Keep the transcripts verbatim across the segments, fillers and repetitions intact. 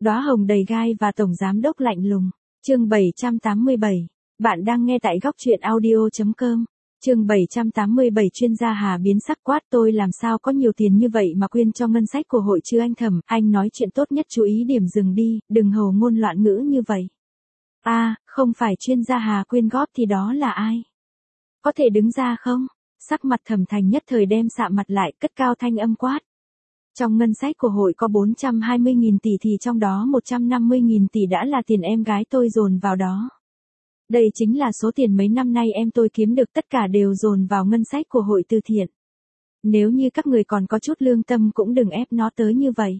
Đóa hồng đầy gai và tổng giám đốc lạnh lùng. Chương bảy trăm tám mươi bảy. Bạn đang nghe tại góc truyện audio chấm com. Chương bảy trăm tám mươi bảy. Chuyên gia Hà biến sắc quát: tôi làm sao có nhiều tiền như vậy mà quyên cho ngân sách của hội chứ anh Thẩm, anh nói chuyện tốt nhất chú ý điểm dừng đi, đừng hồ ngôn loạn ngữ như vậy. A, à, không phải chuyên gia Hà quyên góp thì đó là ai? Có thể đứng ra không? Sắc mặt Thẩm Thành nhất thời đem sạm mặt lại, cất cao thanh âm quát. Trong ngân sách của hội có bốn trăm hai mươi nghìn tỷ thì trong đó một trăm năm mươi nghìn tỷ đã là tiền em gái tôi dồn vào đó. Đây chính là số tiền mấy năm nay em tôi kiếm được, tất cả đều dồn vào ngân sách của hội từ thiện. Nếu như các người còn có chút lương tâm cũng đừng ép nó tới như vậy.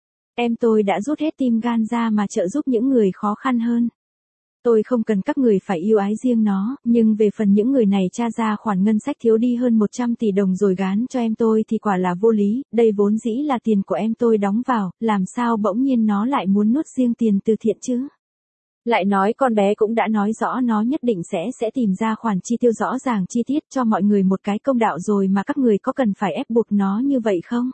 Em tôi đã rút hết tim gan ra mà trợ giúp những người khó khăn hơn. Tôi không cần các người phải yêu ái riêng nó, nhưng về phần những người này tra ra khoản ngân sách thiếu đi hơn một trăm tỷ đồng rồi gán cho em tôi thì quả là vô lý, đây vốn dĩ là tiền của em tôi đóng vào, làm sao bỗng nhiên nó lại muốn nuốt riêng tiền từ thiện chứ? Lại nói con bé cũng đã nói rõ nó nhất định sẽ sẽ tìm ra khoản chi tiêu rõ ràng chi tiết cho mọi người một cái công đạo rồi mà các người có cần phải ép buộc nó như vậy không?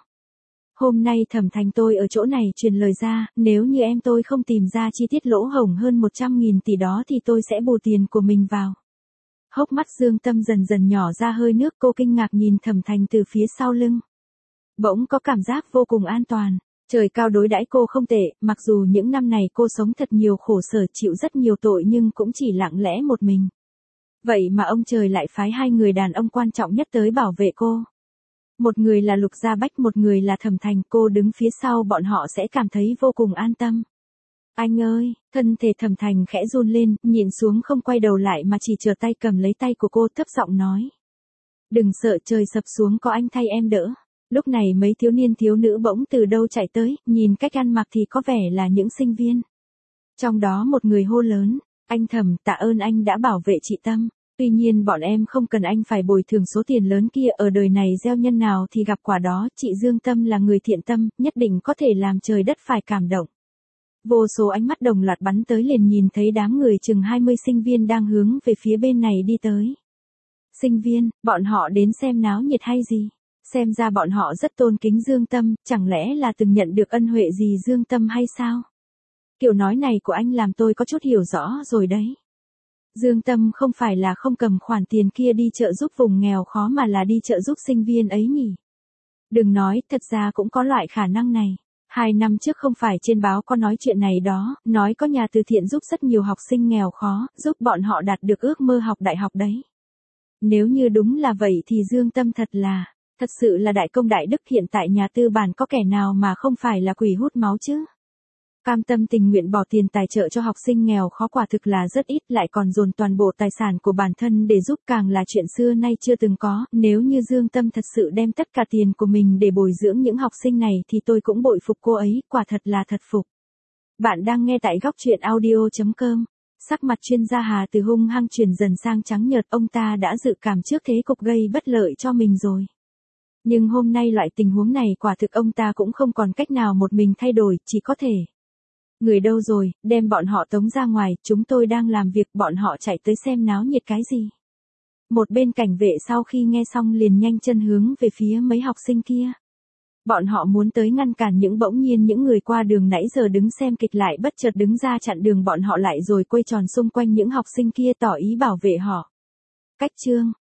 Hôm nay Thẩm Thành tôi ở chỗ này truyền lời ra, nếu như em tôi không tìm ra chi tiết lỗ hổng hơn một trăm nghìn tỷ đó thì tôi sẽ bù tiền của mình vào. Hốc mắt Dương Tâm dần dần nhỏ ra hơi nước, cô kinh ngạc nhìn Thẩm Thành từ phía sau lưng. Bỗng có cảm giác vô cùng an toàn, trời cao đối đãi cô không tệ, mặc dù những năm này cô sống thật nhiều khổ sở chịu rất nhiều tội nhưng cũng chỉ lặng lẽ một mình. Vậy mà ông trời lại phái hai người đàn ông quan trọng nhất tới bảo vệ cô. Một người là Lục Gia Bách, một người là Thẩm Thành, cô đứng phía sau bọn họ sẽ cảm thấy vô cùng an tâm. Anh ơi, thân thể Thẩm Thành khẽ run lên, nhìn xuống không quay đầu lại mà chỉ trở tay cầm lấy tay của cô thấp giọng nói. Đừng sợ, trời sập xuống có anh thay em đỡ. Lúc này mấy thiếu niên thiếu nữ bỗng từ đâu chạy tới, nhìn cách ăn mặc thì có vẻ là những sinh viên. Trong đó một người hô lớn, anh Thẩm, tạ ơn anh đã bảo vệ chị Tâm. Tuy nhiên bọn em không cần anh phải bồi thường số tiền lớn kia, ở đời này gieo nhân nào thì gặp quả đó, chị Dương Tâm là người thiện tâm, nhất định có thể làm trời đất phải cảm động. Vô số ánh mắt đồng loạt bắn tới, liền nhìn thấy đám người chừng hai mươi sinh viên đang hướng về phía bên này đi tới. Sinh viên, bọn họ đến xem náo nhiệt hay gì? Xem ra bọn họ rất tôn kính Dương Tâm, chẳng lẽ là từng nhận được ân huệ gì Dương Tâm hay sao? Kiểu nói này của anh làm tôi có chút hiểu rõ rồi đấy. Dương Tâm không phải là không cầm khoản tiền kia đi trợ giúp vùng nghèo khó mà là đi trợ giúp sinh viên ấy nhỉ? Đừng nói, thật ra cũng có loại khả năng này. Hai năm trước không phải trên báo có nói chuyện này đó, nói có nhà từ thiện giúp rất nhiều học sinh nghèo khó, giúp bọn họ đạt được ước mơ học đại học đấy. Nếu như đúng là vậy thì Dương Tâm thật là, thật sự là đại công đại đức, hiện tại nhà tư bản có kẻ nào mà không phải là quỷ hút máu chứ? Cam tâm tình nguyện bỏ tiền tài trợ cho học sinh nghèo khó quả thực là rất ít, lại còn dồn toàn bộ tài sản của bản thân để giúp, càng là chuyện xưa nay chưa từng có. Nếu như Dương Tâm thật sự đem tất cả tiền của mình để bồi dưỡng những học sinh này thì tôi cũng bội phục cô ấy, quả thật là thật phục. Bạn đang nghe tại góc truyện audio chấm com. Sắc mặt chuyên gia Hà từ hung hăng chuyển dần sang trắng nhợt, ông ta đã dự cảm trước thế cục gây bất lợi cho mình rồi. Nhưng hôm nay loại tình huống này quả thực ông ta cũng không còn cách nào một mình thay đổi, chỉ có thể. Người đâu rồi, đem bọn họ tống ra ngoài, chúng tôi đang làm việc, bọn họ chạy tới xem náo nhiệt cái gì. Một bên cảnh vệ sau khi nghe xong liền nhanh chân hướng về phía mấy học sinh kia. Bọn họ muốn tới ngăn cản, những bỗng nhiên những người qua đường nãy giờ đứng xem kịch lại bất chợt đứng ra chặn đường bọn họ lại rồi quay tròn xung quanh những học sinh kia tỏ ý bảo vệ họ. Cách chương,